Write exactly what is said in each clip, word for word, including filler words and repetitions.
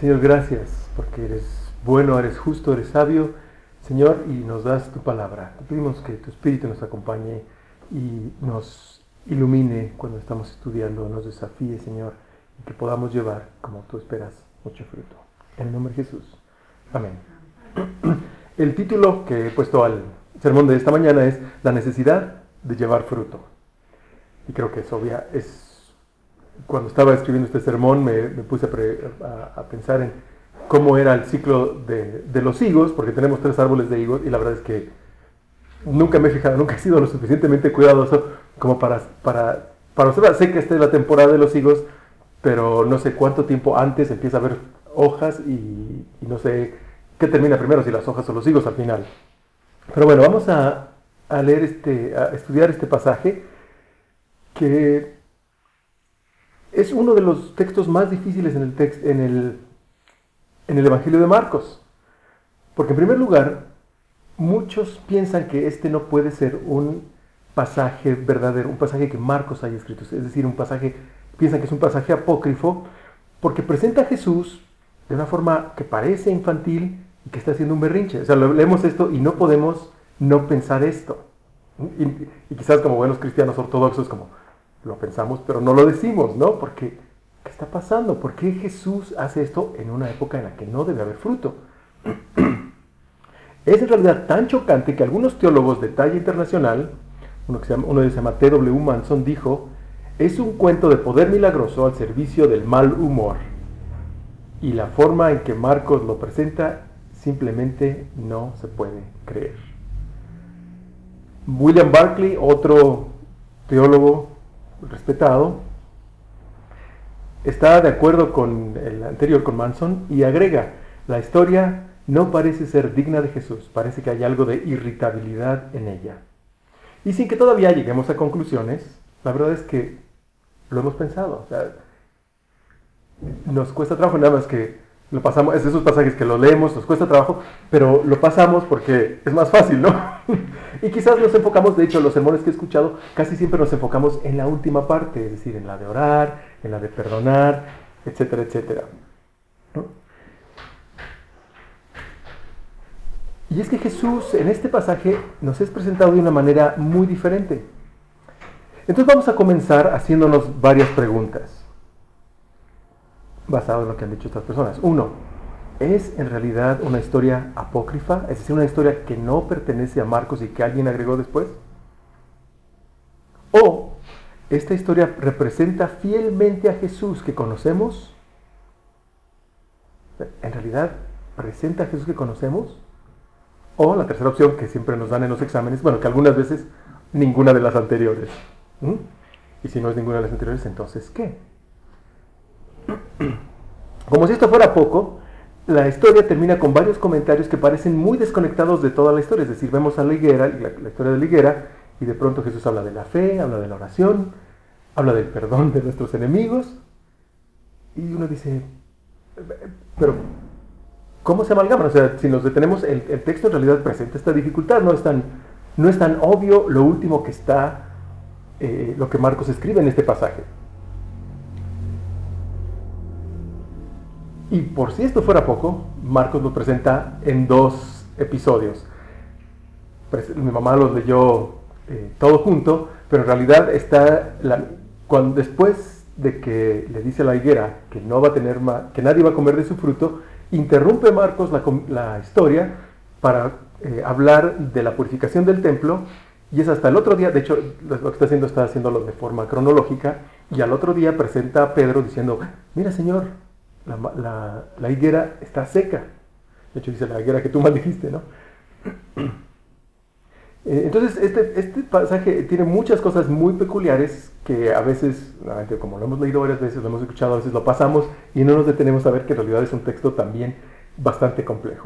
Señor, gracias porque eres bueno, eres justo, eres sabio, Señor, y nos das tu palabra. Te pedimos que tu Espíritu nos acompañe y nos ilumine cuando estamos estudiando, nos desafíe, Señor, y que podamos llevar, como tú esperas, mucho fruto. En el nombre de Jesús. Amén. El título que he puesto al sermón de esta mañana es La necesidad de llevar fruto. Y creo que es obvia, es... Cuando estaba escribiendo este sermón me, me puse a, pre, a, a pensar en cómo era el ciclo de, de los higos, porque tenemos tres árboles de higos y la verdad es que nunca me he fijado, nunca he sido lo suficientemente cuidadoso como para, para, para observar. Sé que esta es la temporada de los higos, pero no sé cuánto tiempo antes empieza a haber hojas y, y no sé qué termina primero, si las hojas o los higos al final. Pero bueno, vamos a, a leer este, a estudiar este pasaje que es uno de los textos más difíciles en el, text, en, el, en el Evangelio de Marcos. Porque en primer lugar, muchos piensan que este no puede ser un pasaje verdadero, un pasaje que Marcos haya escrito. Es decir, un pasaje, piensan que es un pasaje apócrifo, porque presenta a Jesús de una forma que parece infantil y que está haciendo un berrinche. O sea, leemos esto y no podemos no pensar esto. Y, y quizás como buenos cristianos ortodoxos, como... lo pensamos, pero no lo decimos, ¿no? Porque, ¿qué está pasando? ¿Por qué Jesús hace esto en una época en la que no debe haber fruto? Es en realidad tan chocante que algunos teólogos de talla internacional, uno, que se llama, uno de ellos se llama T W Manson, dijo, es un cuento de poder milagroso al servicio del mal humor. Y la forma en que Marcos lo presenta simplemente no se puede creer. William Barclay, otro teólogo respetado, está de acuerdo con el anterior, con Manson, y agrega, la historia no parece ser digna de Jesús, parece que hay algo de irritabilidad en ella. Y sin que todavía lleguemos a conclusiones, la verdad es que lo hemos pensado, o sea, nos cuesta trabajo, nada más que lo pasamos, es de esos pasajes que lo leemos, nos cuesta trabajo, pero lo pasamos porque es más fácil, ¿no? Y quizás nos enfocamos, de hecho, los sermones que he escuchado, casi siempre nos enfocamos en la última parte, es decir, en la de orar, en la de perdonar, etcétera, etcétera, ¿no? Y es que Jesús en este pasaje nos es presentado de una manera muy diferente. Entonces vamos a comenzar haciéndonos varias preguntas, basado en lo que han dicho estas personas. Uno, ¿es en realidad una historia apócrifa? Es decir, una historia que no pertenece a Marcos y que alguien agregó después. ¿O esta historia representa fielmente a Jesús que conocemos? ¿En realidad presenta a Jesús que conocemos? O la tercera opción que siempre nos dan en los exámenes, bueno, que algunas veces ninguna de las anteriores. ¿Mm? Y si no es ninguna de las anteriores, entonces ¿qué? Como si esto fuera poco, la historia termina con varios comentarios que parecen muy desconectados de toda la historia. Es decir, vemos a la higuera, la, la historia de la higuera, y de pronto Jesús habla de la fe, habla de la oración, habla del perdón de nuestros enemigos, y uno dice, pero ¿cómo se amalgaman? O sea, si nos detenemos, el, el texto en realidad presenta esta dificultad, no es tan, no es tan obvio lo último que está, eh, lo que Marcos escribe en este pasaje. Y por si esto fuera poco, Marcos lo presenta en dos episodios. Mi mamá los leyó eh, todo junto, pero en realidad está la, cuando, después de que le dice a la higuera que no va a tener ma, que nadie va a comer de su fruto, interrumpe Marcos la, la historia para eh, hablar de la purificación del templo, y es hasta el otro día. De hecho, lo que está haciendo está haciéndolo de forma cronológica, y al otro día presenta a Pedro diciendo, mira, Señor, La, la, la higuera está seca. De hecho dice la higuera que tú maldijiste, ¿no? Entonces este, este pasaje tiene muchas cosas muy peculiares que a veces, como lo hemos leído varias veces, lo hemos escuchado, a veces lo pasamos y no nos detenemos a ver que en realidad es un texto también bastante complejo.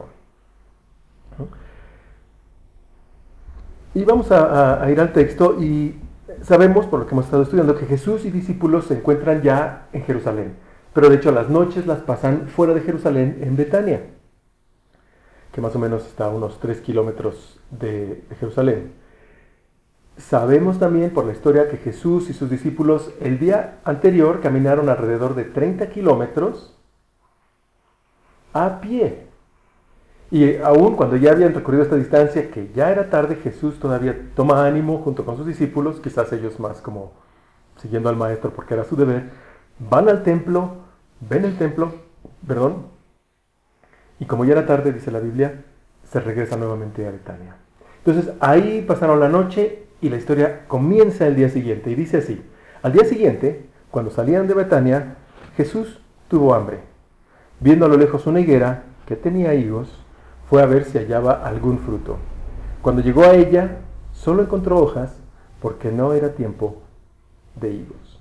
Y vamos a, a, a ir al texto, y sabemos, por lo que hemos estado estudiando, que Jesús y discípulos se encuentran ya en Jerusalén. Pero de hecho las noches las pasan fuera de Jerusalén, en Betania, que más o menos está a unos tres kilómetros de, de Jerusalén. Sabemos también por la historia que Jesús y sus discípulos el día anterior caminaron alrededor de treinta kilómetros a pie. Y aún cuando ya habían recorrido esta distancia, que ya era tarde, Jesús todavía toma ánimo junto con sus discípulos, quizás ellos más como siguiendo al maestro porque era su deber, van al templo, ven el templo, perdón, y como ya era tarde, dice la Biblia, se regresa nuevamente a Betania. Entonces ahí pasaron la noche y la historia comienza el día siguiente, y dice así: al día siguiente, cuando salían de Betania, Jesús tuvo hambre. Viendo a lo lejos una higuera que tenía higos, fue a ver si hallaba algún fruto. Cuando llegó a ella, solo encontró hojas, porque no era tiempo de higos.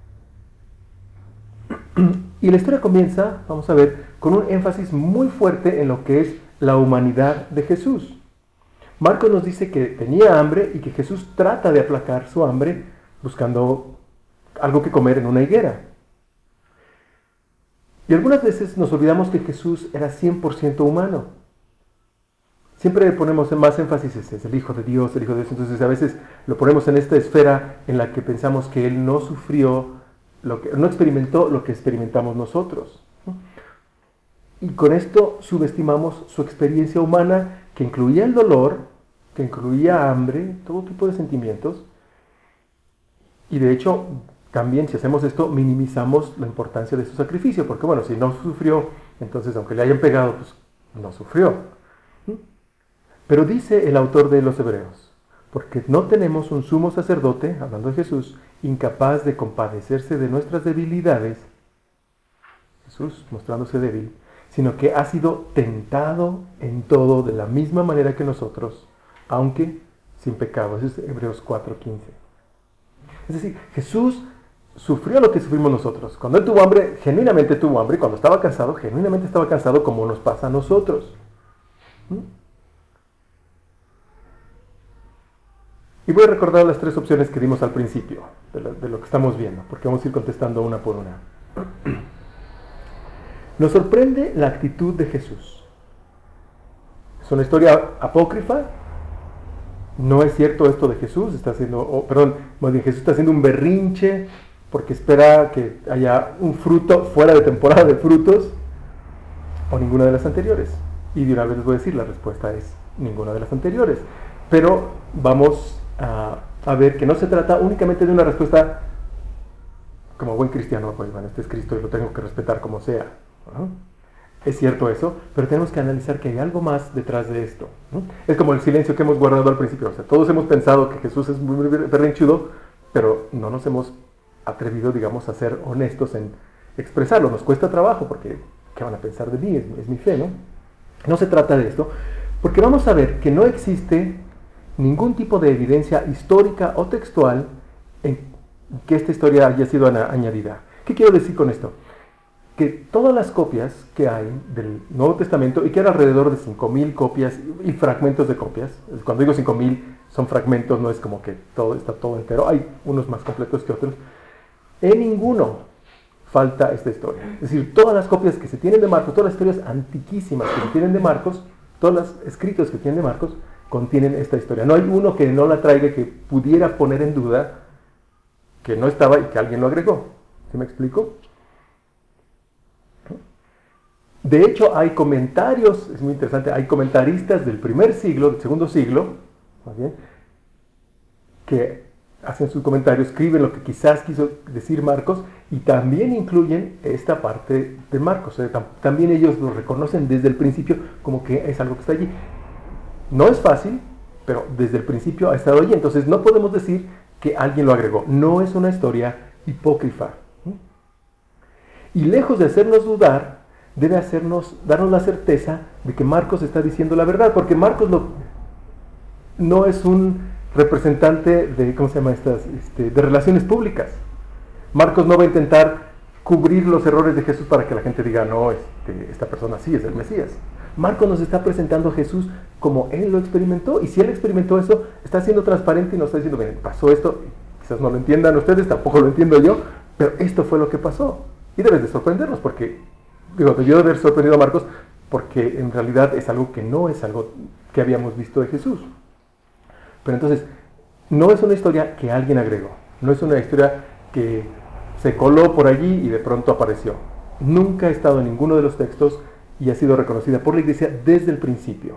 Y la historia comienza, vamos a ver, con un énfasis muy fuerte en lo que es la humanidad de Jesús. Marcos nos dice que tenía hambre y que Jesús trata de aplacar su hambre buscando algo que comer en una higuera. Y algunas veces nos olvidamos que Jesús era cien por ciento humano. Siempre ponemos más énfasis, es el Hijo de Dios, el Hijo de Dios. Entonces a veces lo ponemos en esta esfera en la que pensamos que Él no sufrió, lo que, no experimentó lo que experimentamos nosotros. Y con esto subestimamos su experiencia humana, que incluía el dolor, que incluía hambre, todo tipo de sentimientos. Y de hecho, también si hacemos esto, minimizamos la importancia de su sacrificio, porque bueno, si no sufrió, entonces aunque le hayan pegado, pues no sufrió. Pero dice el autor de los Hebreos, porque no tenemos un sumo sacerdote, hablando de Jesús, incapaz de compadecerse de nuestras debilidades, Jesús mostrándose débil, sino que ha sido tentado en todo de la misma manera que nosotros, aunque sin pecado. Eso es Hebreos cuatro quince. Es decir, Jesús sufrió lo que sufrimos nosotros. Cuando Él tuvo hambre, genuinamente tuvo hambre, y cuando estaba cansado, genuinamente estaba cansado, como nos pasa a nosotros. ¿Mm? Y voy a recordar las tres opciones que dimos al principio de lo, de lo que estamos viendo, porque vamos a ir contestando una por una. Nos sorprende la actitud de Jesús. Es una historia apócrifa. No es cierto esto de Jesús. Está haciendo, oh, perdón, más bien Jesús está haciendo un berrinche porque espera que haya un fruto fuera de temporada de frutos, o ninguna de las anteriores. Y de una vez les voy a decir, la respuesta es ninguna de las anteriores. Pero vamos a, a ver que no se trata únicamente de una respuesta como buen cristiano, pues bueno, este es Cristo y lo tengo que respetar como sea, ¿no? Es cierto eso, pero tenemos que analizar que hay algo más detrás de esto, ¿no? Es como el silencio que hemos guardado al principio. O sea, todos hemos pensado que Jesús es muy berrinchudo, pero no nos hemos atrevido, digamos, a ser honestos en expresarlo. Nos cuesta trabajo porque, ¿qué van a pensar de mí? Es, es mi fe, ¿no? No se trata de esto, porque vamos a ver que no existe ningún tipo de evidencia histórica o textual en que esta historia haya sido añadida. ¿Qué quiero decir con esto? Que todas las copias que hay del Nuevo Testamento, y que eran alrededor de cinco mil copias y fragmentos de copias, cuando digo cinco mil son fragmentos, no es como que todo está todo entero, hay unos más completos que otros, en ninguno falta esta historia. Es decir, todas las copias que se tienen de Marcos, todas las historias antiquísimas que se tienen de Marcos, todos los escritos que tienen de Marcos, contienen esta historia. No hay uno que no la traiga, que pudiera poner en duda que no estaba y que alguien lo agregó. ¿Sí me explico? De hecho, hay comentarios, es muy interesante, hay comentaristas del primer siglo, del segundo siglo, ¿más bien?, que hacen sus comentarios, escriben lo que quizás quiso decir Marcos, y también incluyen esta parte de Marcos. O sea, también ellos lo reconocen desde el principio como que es algo que está allí. No es fácil, pero desde el principio ha estado allí. Entonces no podemos decir que alguien lo agregó. No es una historia hipócrifa. Y lejos de hacernos dudar, debe hacernos, darnos la certeza de que Marcos está diciendo la verdad, porque Marcos lo, no es un representante de, ¿cómo se llama estas? Este, de relaciones públicas. Marcos no va a intentar cubrir los errores de Jesús para que la gente diga, no, este, esta persona sí es el Mesías. Marcos nos está presentando a Jesús como Él lo experimentó, y si Él experimentó eso, está siendo transparente y nos está diciendo, bien, pasó esto, quizás no lo entiendan ustedes, tampoco lo entiendo yo, pero esto fue lo que pasó. Y debes de sorprendernos, porque, digo, debió de haber sorprendido a Marcos, porque en realidad es algo que no es algo que habíamos visto de Jesús. Pero entonces, no es una historia que alguien agregó, no es una historia que se coló por allí y de pronto apareció. Nunca ha estado en ninguno de los textos y ha sido reconocida por la Iglesia desde el principio.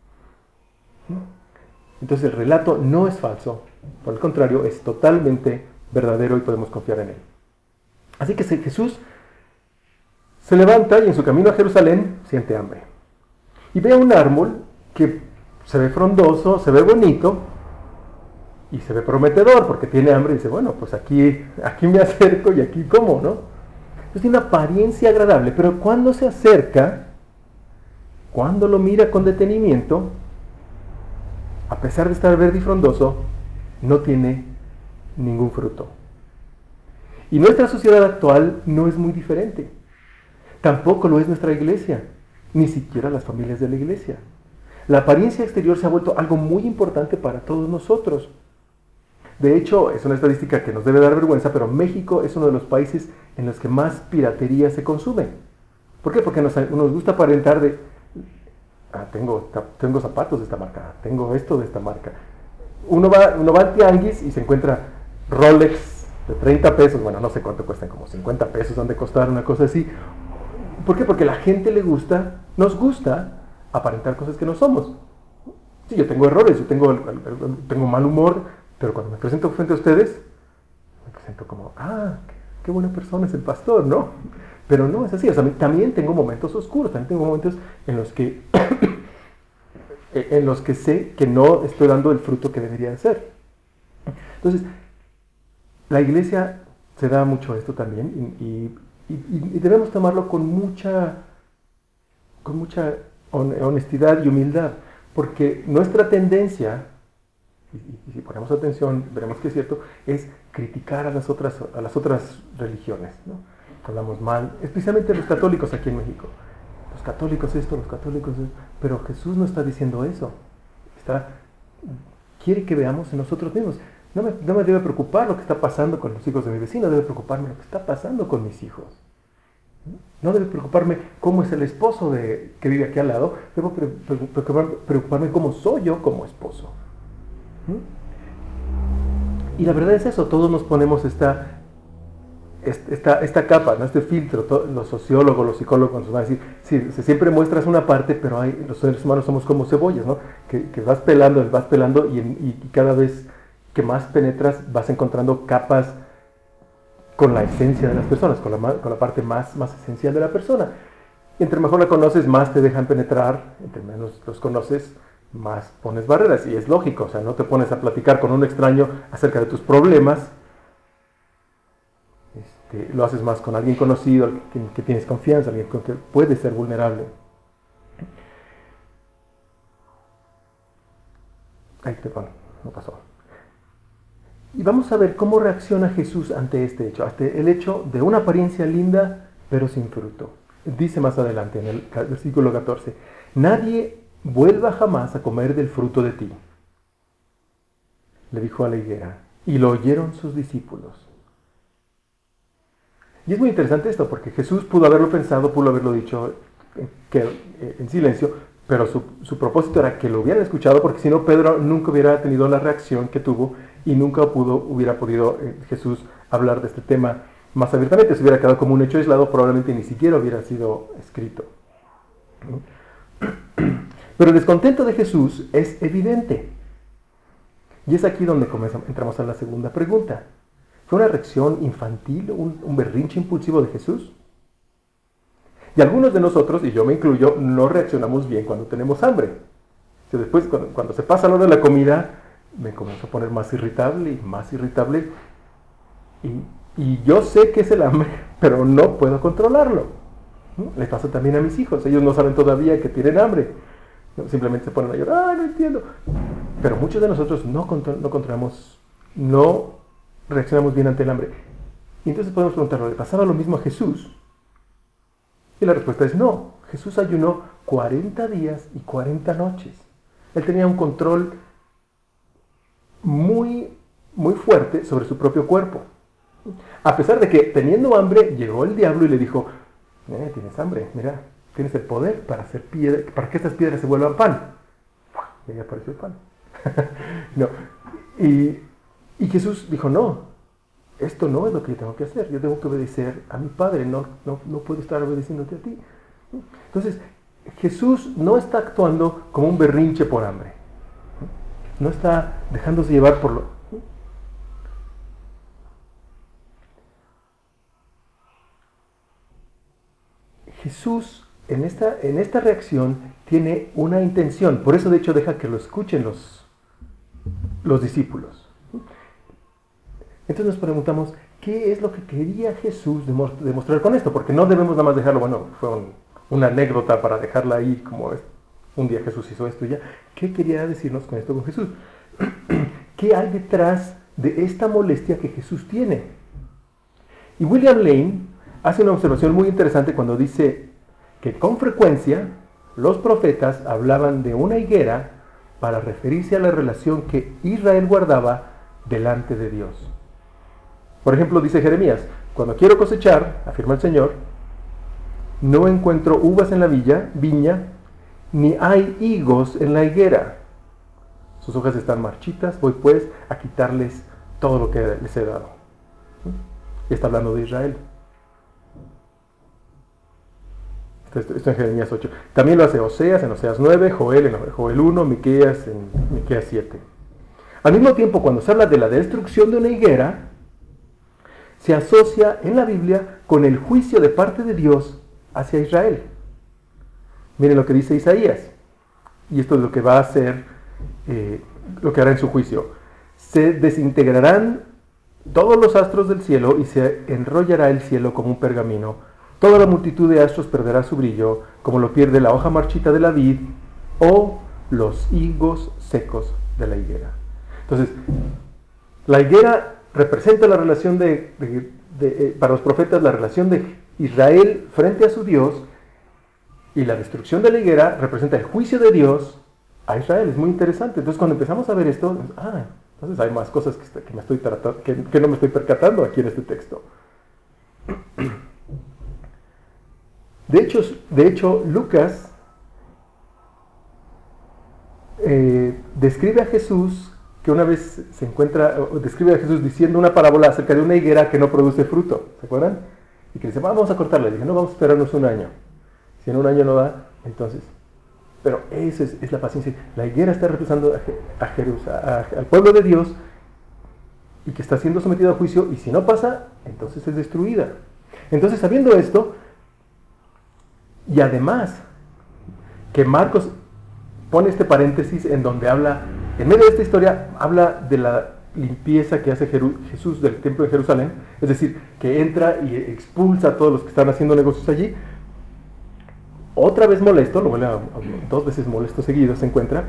Entonces el relato no es falso, por el contrario, es totalmente verdadero y podemos confiar en él. Así que Jesús se levanta y en su camino a Jerusalén siente hambre. Y ve un árbol que se ve frondoso, se ve bonito y se ve prometedor porque tiene hambre y dice, bueno, pues aquí, aquí me acerco y aquí como, ¿no? Entonces tiene una apariencia agradable, pero cuando se acerca, cuando lo mira con detenimiento, a pesar de estar verde y frondoso, no tiene ningún fruto. Y nuestra sociedad actual no es muy diferente. Tampoco lo es nuestra iglesia, ni siquiera las familias de la iglesia. La apariencia exterior se ha vuelto algo muy importante para todos nosotros. De hecho, es una estadística que nos debe dar vergüenza, pero México es uno de los países en los que más piratería se consume. ¿Por qué? Porque nos, nos gusta aparentar de, ah, tengo, tengo zapatos de esta marca, tengo esto de esta marca. Uno va, uno va al tianguis y se encuentra Rolex de treinta pesos, bueno, no sé cuánto cuestan, como cincuenta pesos han de costar, una cosa así. ¿Por qué? Porque a la gente le gusta, nos gusta aparentar cosas que no somos. Sí, yo tengo errores, yo tengo, tengo mal humor, pero cuando me presento frente a ustedes, me presento como, ah, qué, qué buena persona es el pastor, ¿no? Pero no es así, o sea, también tengo momentos oscuros, también tengo momentos en los que, en los que sé que no estoy dando el fruto que debería ser. Entonces, la iglesia se da mucho esto también y, y, y, y debemos tomarlo con mucha, con mucha honestidad y humildad, porque nuestra tendencia, y, y si ponemos atención, veremos que es cierto, es criticar a las otras, a las otras religiones, ¿no? Hablamos mal, especialmente los católicos aquí en México. Los católicos esto, los católicos esto, pero Jesús no está diciendo eso. Está, quiere que veamos en nosotros mismos. No me, no me debe preocupar lo que está pasando con los hijos de mi vecino, debe preocuparme lo que está pasando con mis hijos. No debe preocuparme cómo es el esposo de, que vive aquí al lado, debo preocuparme, preocuparme cómo soy yo como esposo. Y la verdad es eso, todos nos ponemos esta, esta, esta capa, ¿no? Este filtro. Todo, los sociólogos, los psicólogos nos van a decir, sí, siempre muestras una parte, pero hay, los seres humanos somos como cebollas, ¿no? Que, que vas pelando, vas pelando y, y, y cada vez que más penetras vas encontrando capas con la esencia de las personas, con la, con la parte más, más esencial de la persona. Y entre mejor la conoces, más te dejan penetrar, entre menos los conoces, más pones barreras. Y es lógico, o sea, no te pones a platicar con un extraño acerca de tus problemas, este, lo haces más con alguien conocido, que, que tienes confianza, alguien con que puedes ser vulnerable. Ahí te van, no pasó. Y vamos a ver cómo reacciona Jesús ante este hecho, ante el hecho de una apariencia linda, pero sin fruto. Dice más adelante en el versículo catorce, nadie vuelva jamás a comer del fruto de ti, le dijo a la higuera, y lo oyeron sus discípulos. Y es muy interesante esto, porque Jesús pudo haberlo pensado, pudo haberlo dicho que, en silencio, pero su, su propósito era que lo hubieran escuchado, porque si no, Pedro nunca hubiera tenido la reacción que tuvo y nunca pudo, hubiera podido eh, Jesús hablar de este tema más abiertamente. Se hubiera quedado como un hecho aislado, probablemente ni siquiera hubiera sido escrito. Pero el descontento de Jesús es evidente. Y es aquí donde comenzamos, entramos a la segunda pregunta. ¿Fue una reacción infantil, un, un berrinche impulsivo de Jesús? Y algunos de nosotros, y yo me incluyo, no reaccionamos bien cuando tenemos hambre. O sea, después, cuando, cuando se pasa lo de la comida, me comienzo a poner más irritable y más irritable. Y, y yo sé que es el hambre, pero no puedo controlarlo. ¿Mm? Les pasa también a mis hijos. Ellos no saben todavía que tienen hambre. Simplemente se ponen a llorar, ¡ah, no entiendo! Pero muchos de nosotros no, contro no controlamos, no reaccionamos bien ante el hambre. Y entonces podemos preguntarlo, ¿le pasaba lo mismo a Jesús? Y la respuesta es no. Jesús ayunó cuarenta días y cuarenta noches. Él tenía un control muy, muy fuerte sobre su propio cuerpo. A pesar de que teniendo hambre, llegó el diablo y le dijo, eh, tienes hambre, mira, tienes el poder para hacer piedra, para que estas piedras se vuelvan pan. Y ahí apareció el pan. no. y, y Jesús dijo, no, esto no es lo que yo tengo que hacer. Yo tengo que obedecer a mi Padre, no, no, no puedo estar obedeciéndote a ti. Entonces, Jesús no está actuando como un berrinche por hambre. No está dejándose llevar por lo... Jesús en esta, en esta reacción tiene una intención. Por eso de hecho deja que lo escuchen los, los discípulos. Entonces nos preguntamos, ¿qué es lo que quería Jesús demostrar con esto? Porque no debemos nada más dejarlo, bueno, fue un, una anécdota para dejarla ahí como es. Un día Jesús hizo esto y ya. ¿Qué quería decirnos con esto con Jesús? ¿Qué hay detrás de esta molestia que Jesús tiene? Y William Lane hace una observación muy interesante cuando dice que con frecuencia los profetas hablaban de una higuera para referirse a la relación que Israel guardaba delante de Dios. Por ejemplo, dice Jeremías, cuando quiero cosechar, afirma el Señor, no encuentro uvas en la villa, viña, ni hay higos en la higuera. Sus hojas están marchitas, voy pues a quitarles todo lo que les he dado. Y está hablando de Israel. Esto, esto en Jeremías ocho. También lo hace Oseas en Oseas nueve, Joel en Joel uno, Miqueas en Miqueas siete. Al mismo tiempo, cuando se habla de la destrucción de una higuera, se asocia en la Biblia con el juicio de parte de Dios hacia Israel. Miren lo que dice Isaías, y esto es lo que va a hacer, eh, lo que hará en su juicio. Se desintegrarán todos los astros del cielo y se enrollará el cielo como un pergamino. Toda la multitud de astros perderá su brillo, como lo pierde la hoja marchita de la vid o los higos secos de la higuera. Entonces, la higuera representa la relación de, de, de, de para los profetas, la relación de Israel frente a su Dios. Y la destrucción de la higuera representa el juicio de Dios a Israel. Es muy interesante. Entonces, cuando empezamos a ver esto, ah, entonces hay más cosas que, que, me estoy tratando, que, que no me estoy percatando aquí en este texto. De hecho, de hecho Lucas eh, describe a Jesús, que una vez se encuentra, describe a Jesús diciendo una parábola acerca de una higuera que no produce fruto. ¿Se acuerdan? Y que dice, vamos a cortarla. Y dice, no, vamos a esperarnos un año. Si en un año no da, entonces... Pero esa es, es la paciencia. La higuera está representando a, a Jerusalén, a, al pueblo de Dios, y que está siendo sometido a juicio, y si no pasa, entonces es destruida. Entonces, sabiendo esto, y además, que Marcos pone este paréntesis en donde habla, en medio de esta historia, habla de la limpieza que hace Jeru, Jesús del templo de Jerusalén, es decir, que entra y expulsa a todos los que están haciendo negocios allí. Otra vez molesto, lo vuelve a, a, dos veces molesto seguido, se encuentra,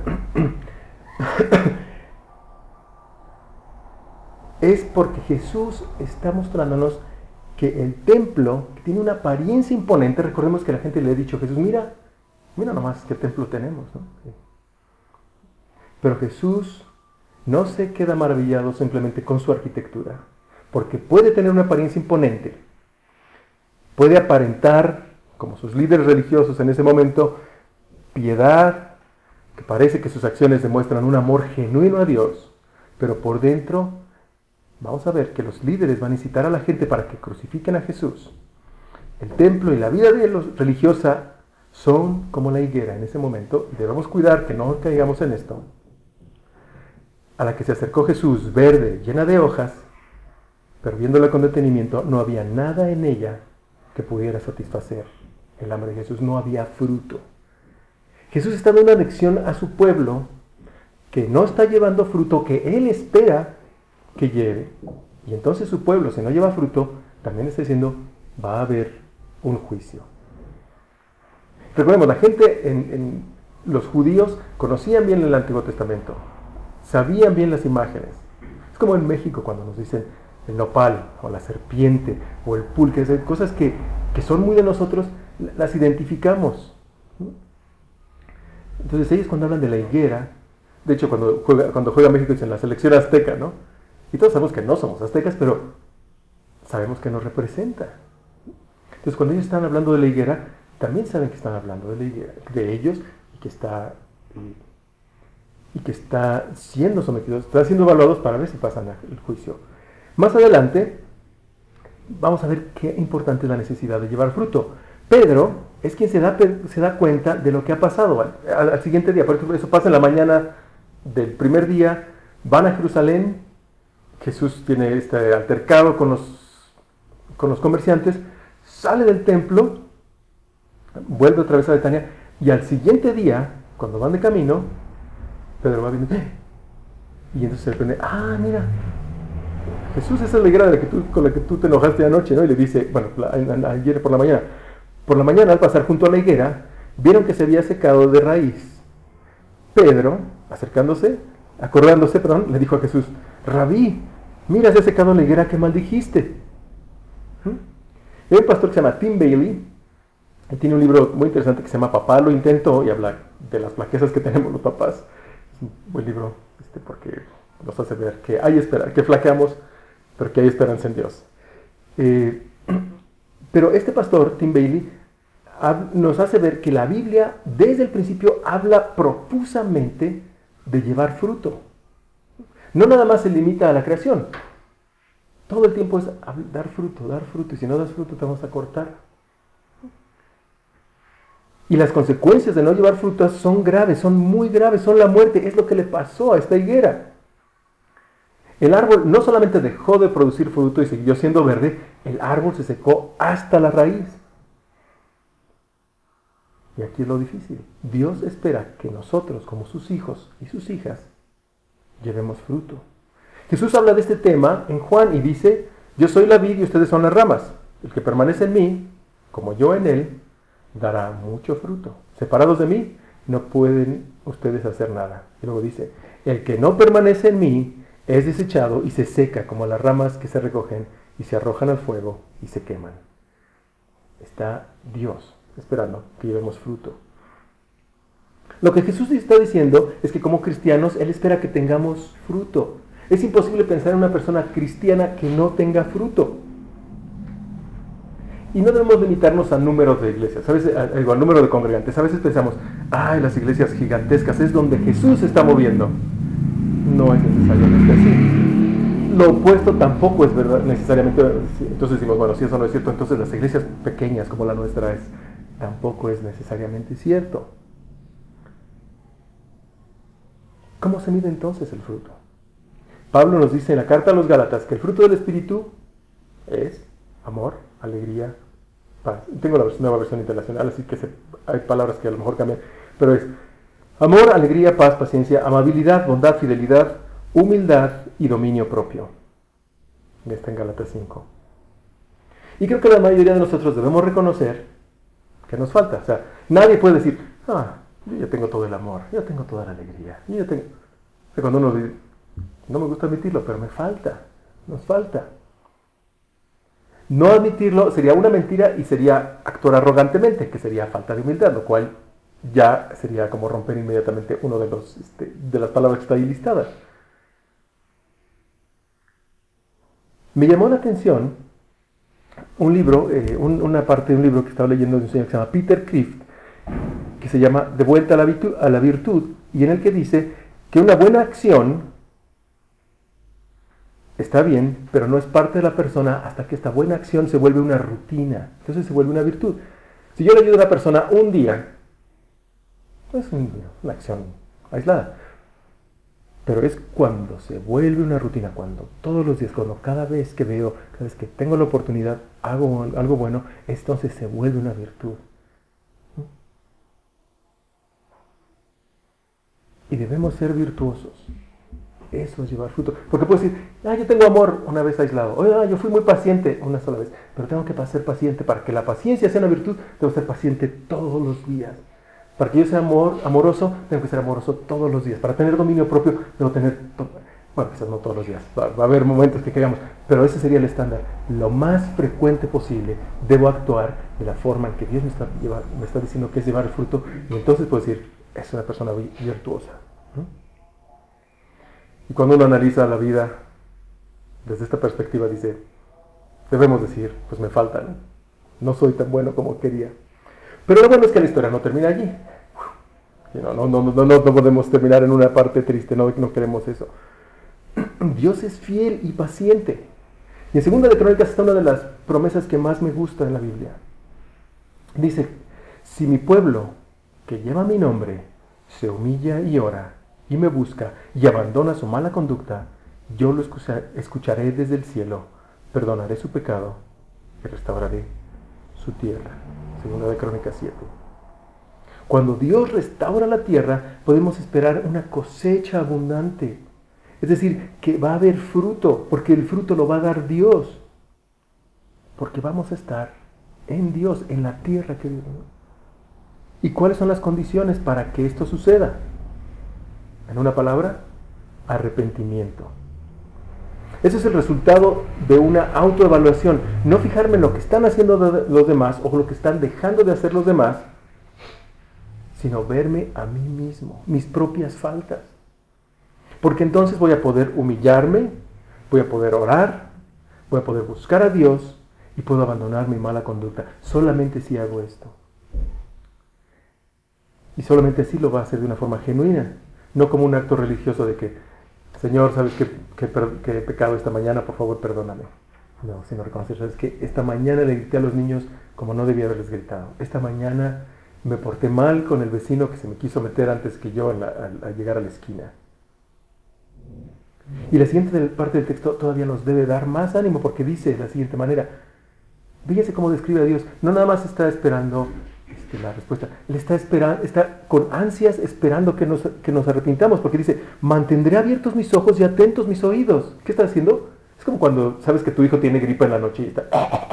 es porque Jesús está mostrándonos que el templo, que tiene una apariencia imponente, recordemos que la gente le ha dicho a Jesús, mira, mira nomás qué templo tenemos, ¿no? Sí. Pero Jesús no se queda maravillado simplemente con su arquitectura, porque puede tener una apariencia imponente, puede aparentar, como sus líderes religiosos en ese momento, piedad, que parece que sus acciones demuestran un amor genuino a Dios, pero por dentro vamos a ver que los líderes van a incitar a la gente para que crucifiquen a Jesús. El templo y la vida de los religiosa son como la higuera en ese momento, y debemos cuidar que no caigamos en esto. A la que se acercó Jesús, verde, llena de hojas, pero viéndola con detenimiento, no había nada en ella que pudiera satisfacer el hambre de Jesús, no había fruto. Jesús está dando una lección a su pueblo que no está llevando fruto que Él espera que lleve. Y entonces su pueblo, si no lleva fruto, también está diciendo, va a haber un juicio. Recordemos, la gente, en, en, los judíos conocían bien el Antiguo Testamento, sabían bien las imágenes. Es como en México cuando nos dicen el nopal, o la serpiente, o el pulque, cosas que, que son muy de nosotros, las identificamos. Entonces ellos cuando hablan de la higuera, de hecho cuando juega, cuando juega México dicen la selección azteca, ¿no? Y todos sabemos que no somos aztecas, pero sabemos que nos representa. Entonces cuando ellos están hablando de la higuera, también saben que están hablando de la higuera, de ellos, y que está y, y que está siendo sometidos, están siendo evaluados para ver si pasan el juicio. Más adelante vamos a ver qué importante es la necesidad de llevar fruto. Pedro es quien se da, se da cuenta de lo que ha pasado al, al, al siguiente día. Por ejemplo, eso pasa en la mañana del primer día, van a Jerusalén, Jesús tiene este altercado con los, con los comerciantes, sale del templo, vuelve otra vez a Betania, y al siguiente día, cuando van de camino, Pedro va viendo, y entonces se prende, ah, mira, Jesús, esa es la higuera de la que tú, con la que tú te enojaste anoche, ¿no? Y le dice, bueno, ayer por la mañana, por la mañana al pasar junto a la higuera, vieron que se había secado de raíz. Pedro, acercándose, acordándose, perdón, le dijo a Jesús, Rabí, mira, se ha secado la higuera que maldijiste. ¿Mm? Hay un pastor que se llama Tim Bayly, y tiene un libro muy interesante que se llama Papá lo intentó, y habla de las flaquezas que tenemos los papás. Es un buen libro, este, porque nos hace ver que hay esperanza, que flaqueamos, pero que hay esperanza en Dios. Eh, pero este pastor, Tim Bayly, nos hace ver que la Biblia desde el principio habla profusamente de llevar fruto. No nada más se limita a la creación. Todo el tiempo es dar fruto, dar fruto, y si no das fruto te vamos a cortar. Y las consecuencias de no llevar frutas son graves, son muy graves, son la muerte. Es lo que le pasó a esta higuera. El árbol no solamente dejó de producir fruto y siguió siendo verde, el árbol se secó hasta la raíz. Y aquí es lo difícil. Dios espera que nosotros, como sus hijos y sus hijas, llevemos fruto. Jesús habla de este tema en Juan y dice, yo soy la vid y ustedes son las ramas. El que permanece en mí, como yo en él, dará mucho fruto. Separados de mí, no pueden ustedes hacer nada. Y luego dice, el que no permanece en mí es desechado y se seca como las ramas que se recogen y se arrojan al fuego y se queman. Está Dios esperando que llevemos fruto. Lo que Jesús está diciendo es que como cristianos, Él espera que tengamos fruto. Es imposible pensar en una persona cristiana que no tenga fruto. Y no debemos limitarnos al número de iglesias, ¿sabes? Al, al número de congregantes. A veces pensamos, ay, las iglesias gigantescas es donde Jesús se está moviendo. No es necesariamente así. Lo opuesto tampoco es verdad necesariamente. Entonces decimos, bueno, si eso no es cierto, entonces las iglesias pequeñas como la nuestra es, tampoco es necesariamente cierto. ¿Cómo se mide entonces el fruto? Pablo nos dice en la carta a los Gálatas que el fruto del Espíritu es amor, alegría, paz. Tengo la nueva versión internacional, así que se, hay palabras que a lo mejor cambian, pero es amor, alegría, paz, paciencia, amabilidad, bondad, fidelidad, humildad y dominio propio. Está en Gálatas cinco. Y creo que la mayoría de nosotros debemos reconocer que nos falta. O sea, nadie puede decir, ah, yo ya tengo todo el amor, yo tengo toda la alegría. Yo ya tengo... O sea, cuando uno dice, no me gusta admitirlo, pero me falta, nos falta. No admitirlo sería una mentira y sería actuar arrogantemente, que sería falta de humildad, lo cual ya sería como romper inmediatamente uno de los este, de las palabras que está ahí listadas. Me llamó la atención un libro, eh, un, una parte de un libro que estaba leyendo de un señor que se llama Peter Kreeft, que se llama De vuelta a la, virtud, a la virtud, y en el que dice que una buena acción está bien, pero no es parte de la persona hasta que esta buena acción se vuelve una rutina. Entonces se vuelve una virtud. Si yo le ayudo a una persona un día, es una acción aislada. Pero es cuando se vuelve una rutina, cuando todos los días, cuando cada vez que veo, cada vez que tengo la oportunidad, hago algo bueno, entonces se vuelve una virtud. Y debemos ser virtuosos. Eso es llevar fruto. Porque puedes decir, ah, yo tengo amor una vez aislado. O ah, yo fui muy paciente una sola vez. Pero tengo que ser paciente. Para que la paciencia sea una virtud, tengo que ser paciente todos los días. Para que yo sea amor, amoroso, tengo que ser amoroso todos los días. Para tener dominio propio, debo tener... To- bueno, quizás no todos los días. Va, va a haber momentos que caigamos. Pero ese sería el estándar. Lo más frecuente posible, debo actuar de la forma en que Dios me está, llevar, me está diciendo que es llevar el fruto. Y entonces puedo decir, es una persona virtuosa. ¿No? Y cuando uno analiza la vida desde esta perspectiva, dice, debemos decir, pues me falta, ¿no? No soy tan bueno como quería. Pero lo bueno es que la historia no termina allí. No, no, no, no, no podemos terminar en una parte triste, no, no queremos eso. Dios es fiel y paciente. Y en Segunda de Crónicas está una de las promesas que más me gusta en la Biblia. Dice, si mi pueblo, que lleva mi nombre, se humilla y ora, y me busca, y abandona su mala conducta, yo lo escucharé desde el cielo, perdonaré su pecado, y restauraré su tierra. Segunda de Crónicas siete. Cuando Dios restaura la tierra, podemos esperar una cosecha abundante. Es decir, que va a haber fruto, porque el fruto lo va a dar Dios. Porque vamos a estar en Dios, en la tierra que Dios nos da. ¿Y cuáles son las condiciones para que esto suceda? En una palabra, arrepentimiento. Ese es el resultado de una autoevaluación. No fijarme en lo que están haciendo los demás o lo que están dejando de hacer los demás, sino verme a mí mismo, mis propias faltas. Porque entonces voy a poder humillarme, voy a poder orar, voy a poder buscar a Dios y puedo abandonar mi mala conducta. Solamente si hago esto. Y solamente así lo va a hacer de una forma genuina, no como un acto religioso de que, Señor, ¿sabes qué, qué, qué he pecado esta mañana? Por favor, perdóname. No, sino reconocer, ¿sabes qué? Esta mañana le grité a los niños como no debía haberles gritado. Esta mañana me porté mal con el vecino que se me quiso meter antes que yo la, a, a llegar a la esquina. Y la siguiente parte del texto todavía nos debe dar más ánimo porque dice de la siguiente manera. Fíjense cómo describe a Dios. No nada más está esperando este, la respuesta. Él está, esperando, está con ansias esperando que nos, que nos arrepintamos porque dice, mantendré abiertos mis ojos y atentos mis oídos. ¿Qué está haciendo? Es como cuando sabes que tu hijo tiene gripa en la noche y está...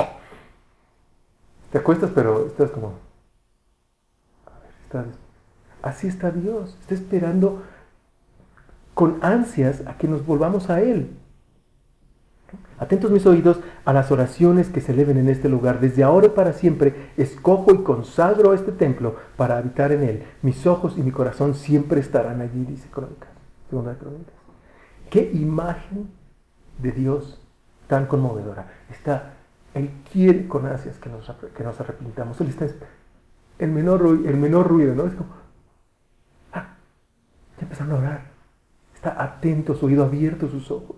Te acuestas pero estás como... Estás... Así está Dios. Está esperando con ansias a que nos volvamos a Él. Atentos mis oídos a las oraciones que se eleven en este lugar. Desde ahora y para siempre escojo y consagro este templo para habitar en él. Mis ojos y mi corazón siempre estarán allí, dice Crónicas, Segunda de Crónicas. Qué imagen de Dios tan conmovedora. Está, Él quiere con ansias que nos, que nos arrepintamos. Él está el menor, el menor ruido, ¿no? Es como, ah, ya empezaron a orar. Está atento, su oído abierto, sus ojos.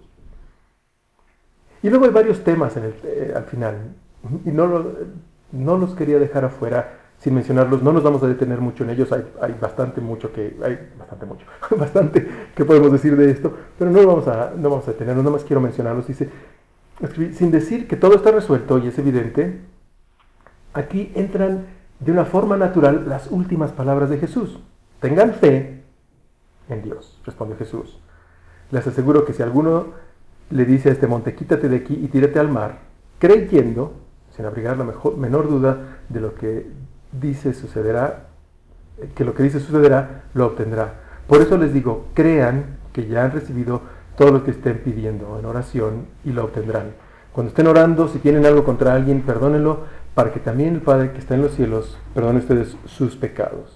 Y luego hay varios temas en el, eh, al final, y no, lo, no los quería dejar afuera sin mencionarlos, no nos vamos a detener mucho en ellos, hay, hay bastante mucho que, hay bastante mucho, bastante que podemos decir de esto, pero no vamos a, no vamos a detenernos, nada más quiero mencionarlos. Dice, sin decir que todo está resuelto y es evidente, aquí entran de una forma natural las últimas palabras de Jesús. Tengan fe en Dios, respondió Jesús. Les aseguro que si alguno le dice a este monte, quítate de aquí y tírate al mar, creyendo, sin abrigar la mejor, menor duda de lo que dice sucederá, que lo que dice sucederá, lo obtendrá. Por eso les digo, crean que ya han recibido todo lo que estén pidiendo en oración y lo obtendrán. Cuando estén orando, si tienen algo contra alguien, perdónenlo, para que también el Padre que está en los cielos perdone a ustedes sus pecados.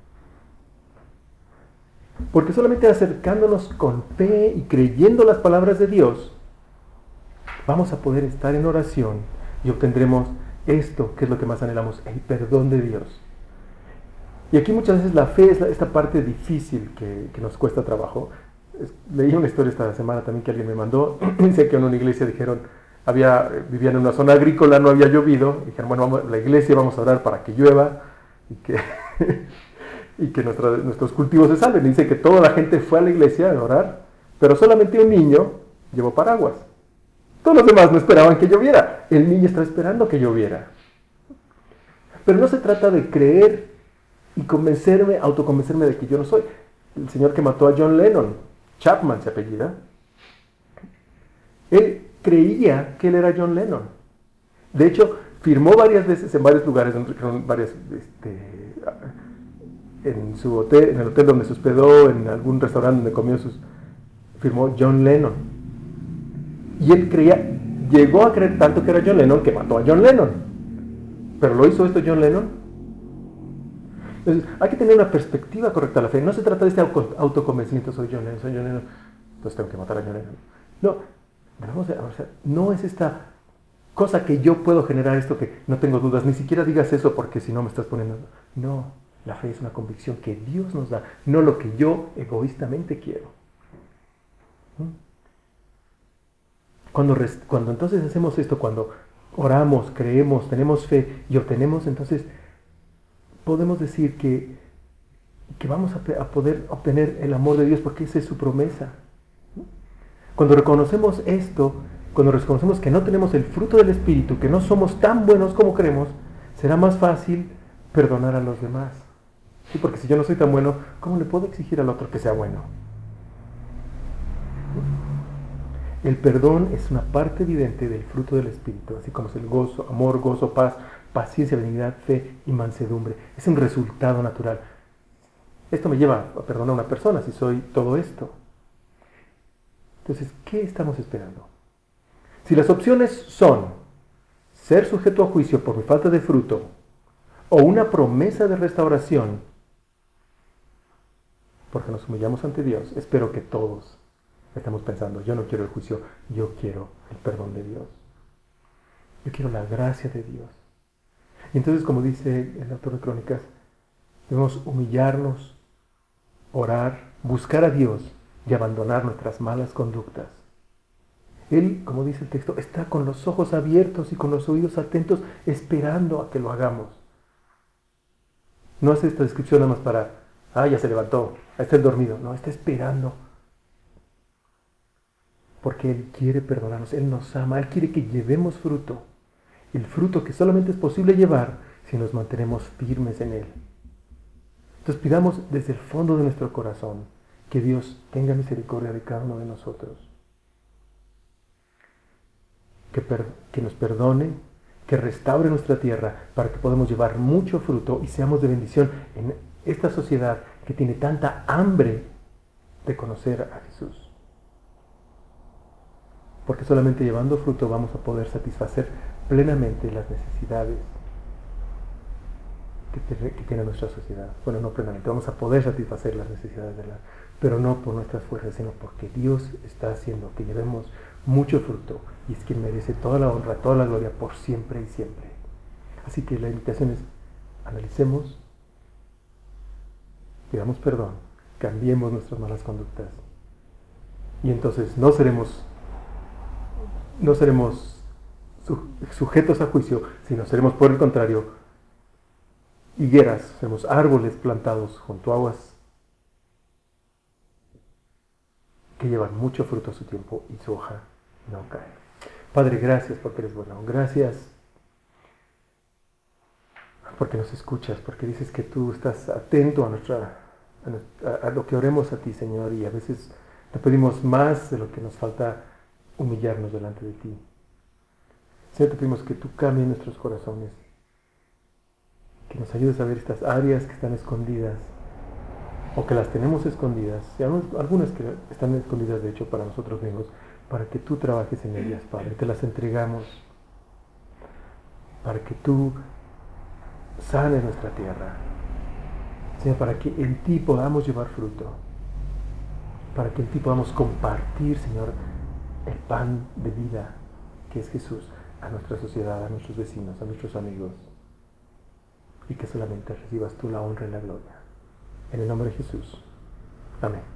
Porque solamente acercándonos con fe y creyendo las palabras de Dios, vamos a poder estar en oración y obtendremos esto, que es lo que más anhelamos, el perdón de Dios. Y aquí muchas veces la fe es la, esta parte difícil que, que nos cuesta trabajo. Es, leí una historia esta semana también que alguien me mandó. Dice que en una iglesia dijeron, había, vivían en una zona agrícola, no había llovido. Dijeron, bueno, vamos, la iglesia vamos a orar para que llueva y que... y que nuestra, nuestros cultivos se salven. Dice que toda la gente fue a la iglesia a orar, pero solamente un niño llevó paraguas. Todos los demás no esperaban que lloviera. El niño está esperando que lloviera. Pero no se trata de creer y convencerme, autoconvencerme de que yo no soy. El señor que mató a John Lennon, Chapman se apellida, él creía que él era John Lennon. De hecho, firmó varias veces en varios lugares, en varias... Este, en su hotel, en el hotel donde se hospedó, en algún restaurante donde comió sus, firmó John Lennon. Y él creía, llegó a creer tanto que era John Lennon que mató a John Lennon. ¿Pero lo hizo esto John Lennon? Entonces, hay que tener una perspectiva correcta de la fe. No se trata de este autoconvencimiento, soy John Lennon, soy John Lennon, entonces tengo que matar a John Lennon. No, vamos a, o sea, no es esta cosa que yo puedo generar esto que no tengo dudas, ni siquiera digas eso porque si no me estás poniendo... No. La fe es una convicción que Dios nos da, no lo que yo egoístamente quiero. Cuando, cuando entonces hacemos esto, cuando oramos, creemos, tenemos fe y obtenemos entonces podemos decir que, que vamos a, a poder obtener el amor de Dios porque esa es su promesa. Cuando reconocemos esto, cuando reconocemos que no tenemos el fruto del Espíritu, que no somos tan buenos como creemos, será más fácil perdonar a los demás. ¿Sí? Porque si yo no soy tan bueno, ¿cómo le puedo exigir al otro que sea bueno? El perdón es una parte evidente del fruto del Espíritu, así como es el gozo, amor, gozo, paz, paciencia, benignidad, fe y mansedumbre. Es un resultado natural. Esto me lleva a perdonar a una persona si soy todo esto. Entonces, ¿qué estamos esperando? Si las opciones son ser sujeto a juicio por mi falta de fruto o una promesa de restauración, porque nos humillamos ante Dios, espero que todos estamos pensando, yo no quiero el juicio, yo quiero el perdón de Dios. Yo quiero la gracia de Dios. Y entonces, como dice el autor de Crónicas, debemos humillarnos, orar, buscar a Dios y abandonar nuestras malas conductas. Él, como dice el texto, está con los ojos abiertos y con los oídos atentos, esperando a que lo hagamos. No hace esta descripción nada más para, ah, ya se levantó, está el dormido. No, está esperando. Porque Él quiere perdonarnos, Él nos ama, Él quiere que llevemos fruto. El fruto que solamente es posible llevar si nos mantenemos firmes en Él. Entonces pidamos desde el fondo de nuestro corazón que Dios tenga misericordia de cada uno de nosotros. Que, per, que nos perdone, que restaure nuestra tierra para que podamos llevar mucho fruto y seamos de bendición en esta sociedad que tiene tanta hambre de conocer a Jesús. Porque solamente llevando fruto vamos a poder satisfacer plenamente las necesidades que, te, que tiene nuestra sociedad. Bueno, no plenamente, vamos a poder satisfacer las necesidades de la, pero no por nuestras fuerzas, sino porque Dios está haciendo que llevemos mucho fruto y es quien merece toda la honra, toda la gloria por siempre y siempre. Así que la invitación es, analicemos, pidamos perdón, cambiemos nuestras malas conductas y entonces no seremos no seremos sujetos a juicio, sino seremos por el contrario higueras, seremos árboles plantados junto a aguas que llevan mucho fruto a su tiempo y su hoja no cae. Padre, gracias porque eres bueno, gracias porque nos escuchas, porque dices que tú estás atento a, nuestra, a, nuestra, a lo que oremos a ti, Señor, y a veces te pedimos más de lo que nos falta humillarnos delante de ti. Señor, te pedimos que tú cambies nuestros corazones, que nos ayudes a ver estas áreas que están escondidas, o que las tenemos escondidas, y algunas que están escondidas de hecho para nosotros mismos, para que tú trabajes en ellas, Padre, te las entregamos, para que tú sanes nuestra tierra, Señor, para que en ti podamos llevar fruto, para que en ti podamos compartir, Señor, el pan de vida que es Jesús a nuestra sociedad, a nuestros vecinos, a nuestros amigos, y que solamente recibas tú la honra y la gloria. En el nombre de Jesús. Amén.